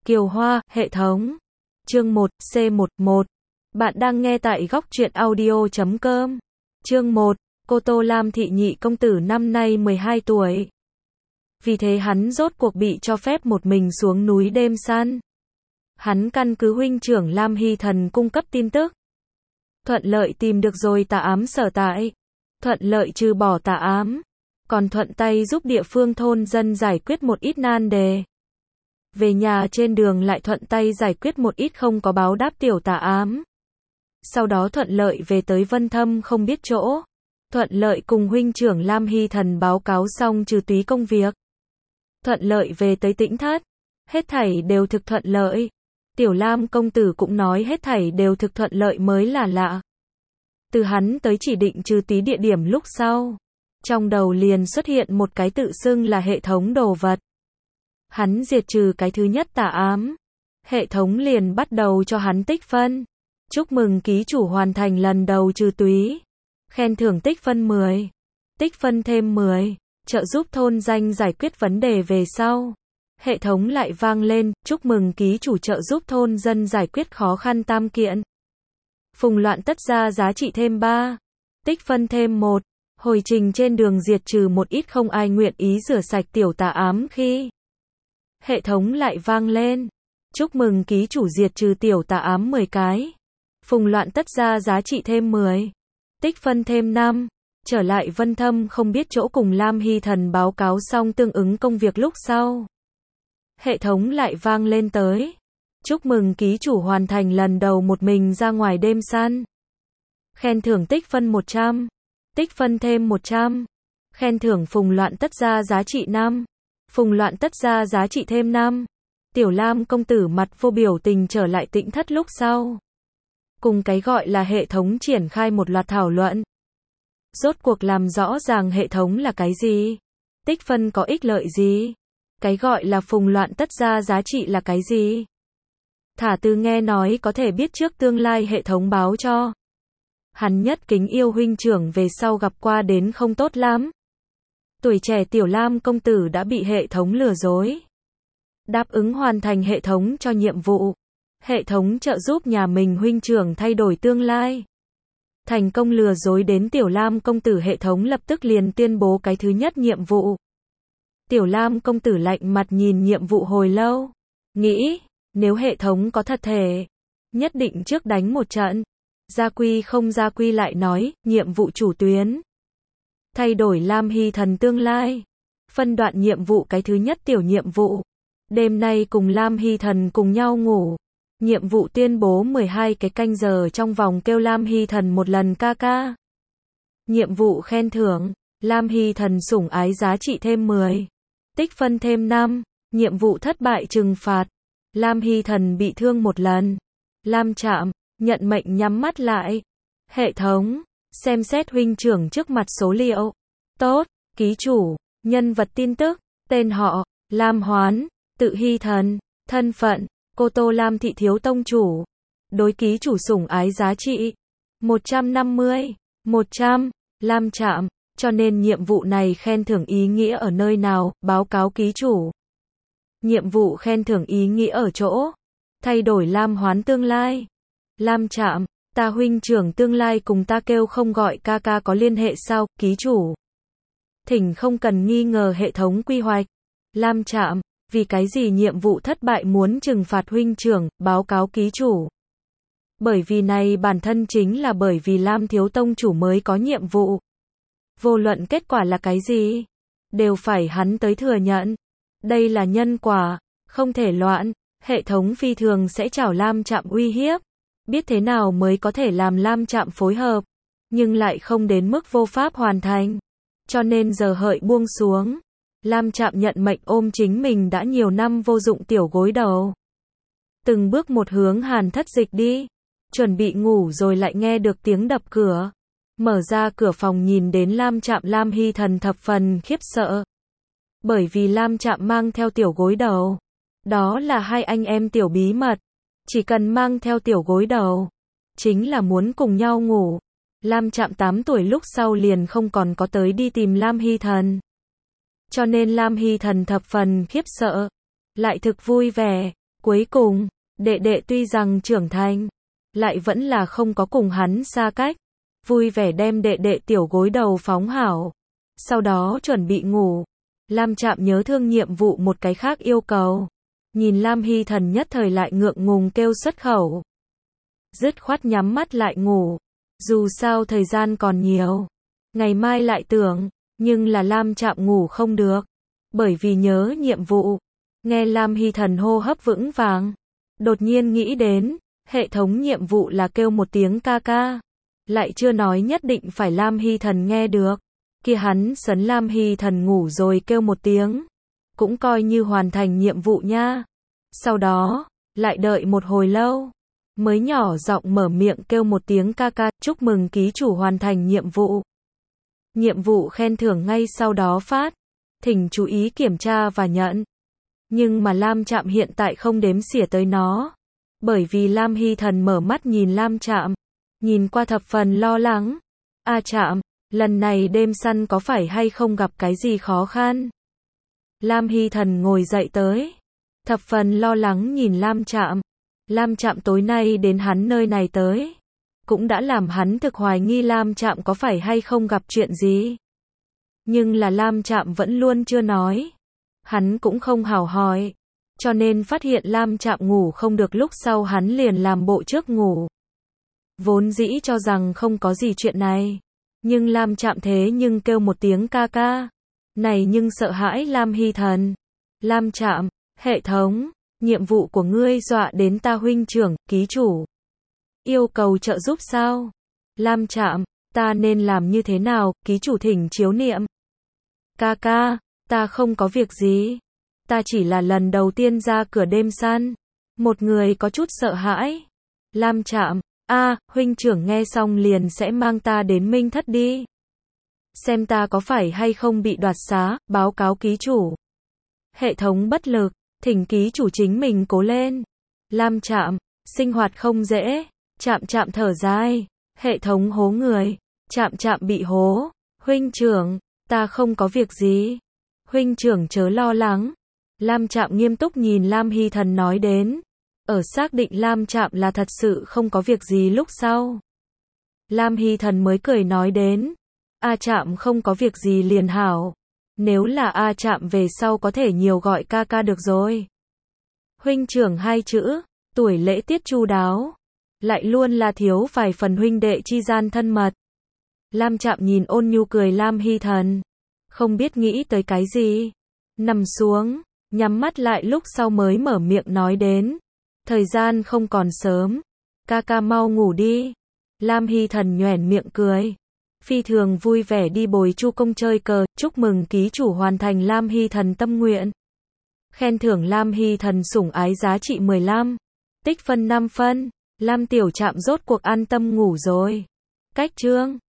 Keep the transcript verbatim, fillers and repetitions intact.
Kiều Hoa, hệ thống. Chương một, C một một. Bạn đang nghe tại góc truyện audio chấm com. Chương một, Cô Tô Lam Thị nhị công tử năm nay mười hai tuổi. Vì thế hắn rốt cuộc bị cho phép một mình xuống núi đêm săn. Hắn căn cứ huynh trưởng Lam Hy Thần cung cấp tin tức. Thuận lợi tìm được rồi tà ám sở tại. Thuận lợi trừ bỏ tà ám. Còn thuận tay giúp địa phương thôn dân giải quyết một ít nan đề. Về nhà trên đường lại thuận tay giải quyết một ít không có báo đáp tiểu tà ám. Sau đó thuận lợi về tới Vân Thâm không biết chỗ. Thuận lợi cùng huynh trưởng Lam Hy Thần báo cáo xong trừ túy công việc. Thuận lợi về tới Tĩnh Thất. Hết thảy đều thực thuận lợi. Tiểu Lam công tử cũng nói hết thảy đều thực thuận lợi mới là lạ. Từ hắn tới chỉ định trừ túy địa điểm lúc sau. Trong đầu liền xuất hiện một cái tự xưng là hệ thống đồ vật. Hắn diệt trừ cái thứ nhất tà ám. Hệ thống liền bắt đầu cho hắn tích phân. Chúc mừng ký chủ hoàn thành lần đầu trừ túy. Khen thưởng tích phân mười. Tích phân thêm mười. Trợ giúp thôn danh giải quyết vấn đề về sau. Hệ thống lại vang lên, chúc mừng ký chủ trợ giúp thôn dân giải quyết khó khăn tam kiện. Phùng loạn tất ra giá trị thêm ba. Tích phân thêm một. Hồi trình trên đường diệt trừ một ít không ai nguyện ý rửa sạch tiểu tà ám khi. Hệ thống lại vang lên. Chúc mừng ký chủ diệt trừ tiểu tà ám mười cái. Phùng loạn tất ra giá trị thêm mười. Tích phân thêm năm. Trở lại Vân Thâm không biết chỗ cùng Lam Hy Thần báo cáo xong tương ứng công việc lúc sau. Hệ thống lại vang lên tới. Chúc mừng ký chủ hoàn thành lần đầu một mình ra ngoài đêm săn. Khen thưởng tích phân một trăm. Tích phân thêm một trăm. Khen thưởng phùng loạn tất ra giá trị năm. Phùng loạn tất ra giá trị thêm năm. Tiểu Lam công tử mặt vô biểu tình trở lại Tĩnh Thất lúc sau. Cùng cái gọi là hệ thống triển khai một loạt thảo luận. Rốt cuộc làm rõ ràng hệ thống là cái gì? Tích phân có ích lợi gì? Cái gọi là phùng loạn tất ra giá trị là cái gì? Thả từ nghe nói có thể biết trước tương lai hệ thống báo cho. Hắn nhất kính yêu huynh trưởng về sau gặp qua đến không tốt lắm. Tuổi trẻ Tiểu Lam công tử đã bị hệ thống lừa dối. Đáp ứng hoàn thành hệ thống cho nhiệm vụ. Hệ thống trợ giúp nhà mình huynh trưởng thay đổi tương lai. Thành công lừa dối đến Tiểu Lam công tử, hệ thống lập tức liền tuyên bố cái thứ nhất nhiệm vụ. Tiểu Lam công tử lạnh mặt nhìn nhiệm vụ hồi lâu. Nghĩ, nếu hệ thống có thật thể, nhất định trước đánh một trận. Gia quy không gia quy lại nói, nhiệm vụ chủ tuyến. Thay đổi Lam Hy Thần tương lai. Phân đoạn nhiệm vụ cái thứ nhất tiểu nhiệm vụ. Đêm nay cùng Lam Hy Thần cùng nhau ngủ. Nhiệm vụ tuyên bố mười hai cái canh giờ trong vòng kêu Lam Hy Thần một lần ca ca. Nhiệm vụ khen thưởng. Lam Hy Thần sủng ái giá trị thêm mười. Tích phân thêm năm. Nhiệm vụ thất bại trừng phạt. Lam Hy Thần bị thương một lần. Lam Trạm, nhận mệnh nhắm mắt lại. Hệ thống, xem xét huynh trưởng trước mặt số liệu. Tốt, ký chủ, nhân vật tin tức, tên họ, Lam Hoán, tự Hy Thần, thân phận, Cô Tô Lam Thị thiếu tông chủ. Đối ký chủ sủng ái giá trị. một trăm năm mươi, một trăm, Lam Trạm, cho nên nhiệm vụ này khen thưởng ý nghĩa ở nơi nào, báo cáo ký chủ. Nhiệm vụ khen thưởng ý nghĩa ở chỗ. Thay đổi Lam Hoán tương lai. Lam Trạm, ta huynh trưởng tương lai cùng ta kêu không gọi ca ca có liên hệ sao, ký chủ. Thỉnh không cần nghi ngờ hệ thống quy hoạch. Lam Trạm, vì cái gì nhiệm vụ thất bại muốn trừng phạt huynh trưởng, báo cáo ký chủ. Bởi vì này bản thân chính là bởi vì Lam thiếu tông chủ mới có nhiệm vụ. Vô luận kết quả là cái gì, đều phải hắn tới thừa nhận. Đây là nhân quả, không thể loạn. Hệ thống phi thường sẽ chảo Lam Trạm uy hiếp. Biết thế nào mới có thể làm Lam Trạm phối hợp, nhưng lại không đến mức vô pháp hoàn thành. Cho nên giờ hợi buông xuống. Lam Trạm nhận mệnh ôm chính mình đã nhiều năm vô dụng tiểu gối đầu. Từng bước một hướng Hàn Thất Dịch đi. Chuẩn bị ngủ rồi lại nghe được tiếng đập cửa. Mở ra cửa phòng nhìn đến Lam Trạm, Lam Hy Thần thập phần khiếp sợ. Bởi vì Lam Trạm mang theo tiểu gối đầu. Đó là hai anh em tiểu bí mật. Chỉ cần mang theo tiểu gối đầu, chính là muốn cùng nhau ngủ. Lam Trạm tám tuổi lúc sau liền không còn có tới đi tìm Lam Hy Thần. Cho nên Lam Hy Thần thập phần khiếp sợ. Lại thực vui vẻ. Cuối cùng, đệ đệ tuy rằng trưởng thành, lại vẫn là không có cùng hắn xa cách. Vui vẻ đem đệ đệ tiểu gối đầu phóng hảo. Sau đó chuẩn bị ngủ. Lam Trạm nhớ thương nhiệm vụ một cái khác yêu cầu. Nhìn Lam Hy Thần nhất thời lại ngượng ngùng kêu xuất khẩu. Dứt khoát nhắm mắt lại ngủ. Dù sao thời gian còn nhiều. Ngày mai lại tưởng, nhưng là Lam Trạm ngủ không được. Bởi vì nhớ nhiệm vụ. Nghe Lam Hy Thần hô hấp vững vàng. Đột nhiên nghĩ đến, hệ thống nhiệm vụ là kêu một tiếng ca ca. Lại chưa nói nhất định phải Lam Hy Thần nghe được. Kia hắn sấn Lam Hy Thần ngủ rồi kêu một tiếng. Cũng coi như hoàn thành nhiệm vụ nha. Sau đó, lại đợi một hồi lâu. Mới nhỏ giọng mở miệng kêu một tiếng ca ca, chúc mừng ký chủ hoàn thành nhiệm vụ. Nhiệm vụ khen thưởng ngay sau đó phát. Thỉnh chú ý kiểm tra và nhận. Nhưng mà Lam Trạm hiện tại không đếm xỉa tới nó. Bởi vì Lam Hy Thần mở mắt nhìn Lam Trạm. Nhìn qua thập phần lo lắng. A Trạm, lần này đêm săn có phải hay không gặp cái gì khó khăn? Lam Hy Thần ngồi dậy tới. Thập phần lo lắng nhìn Lam Trạm. Lam Trạm tối nay đến hắn nơi này tới. Cũng đã làm hắn thực hoài nghi Lam Trạm có phải hay không gặp chuyện gì. Nhưng là Lam Trạm vẫn luôn chưa nói. Hắn cũng không hào hỏi. Cho nên phát hiện Lam Trạm ngủ không được lúc sau hắn liền làm bộ trước ngủ. Vốn dĩ cho rằng không có gì chuyện này. Nhưng Lam Trạm thế nhưng kêu một tiếng ca ca. Này nhưng sợ hãi Lam Hy Thần. Lam Trạm, hệ thống, nhiệm vụ của ngươi dọa đến ta huynh trưởng, ký chủ. Yêu cầu trợ giúp sao? Lam Trạm, ta nên làm như thế nào, ký chủ thỉnh chiếu niệm. Ca ca, ta không có việc gì. Ta chỉ là lần đầu tiên ra cửa đêm săn. Một người có chút sợ hãi. Lam Trạm, a, huynh trưởng nghe xong liền sẽ mang ta đến Minh Thất đi. Xem ta có phải hay không bị đoạt xá, báo cáo ký chủ. Hệ thống bất lực, thỉnh ký chủ chính mình cố lên. Lam Trạm, sinh hoạt không dễ. Trạm Trạm thở dài. Hệ thống hố người. Trạm Trạm bị hố. Huynh trưởng, ta không có việc gì. Huynh trưởng chớ lo lắng. Lam Trạm nghiêm túc nhìn Lam Hy Thần nói đến. Ở xác định Lam Trạm là thật sự không có việc gì lúc sau. Lam Hy Thần mới cười nói đến. A Trạm không có việc gì liền hảo. Nếu là A Trạm về sau có thể nhiều gọi ca ca được rồi. Huynh trưởng hai chữ, tuổi lễ tiết chu đáo. Lại luôn là thiếu vài phần huynh đệ chi gian thân mật. Lam Trạm nhìn ôn nhu cười Lam Hy Thần. Không biết nghĩ tới cái gì. Nằm xuống, nhắm mắt lại lúc sau mới mở miệng nói đến. Thời gian không còn sớm. Ca ca mau ngủ đi. Lam Hy Thần nhoẻn miệng cười. Phi thường vui vẻ đi bồi Chu Công chơi cờ, chúc mừng ký chủ hoàn thành Lam Hy Thần tâm nguyện. Khen thưởng Lam Hy Thần sủng ái giá trị mười lăm. Tích phân năm phân. Lam Tiểu Trạm rốt cuộc an tâm ngủ rồi. Cách chương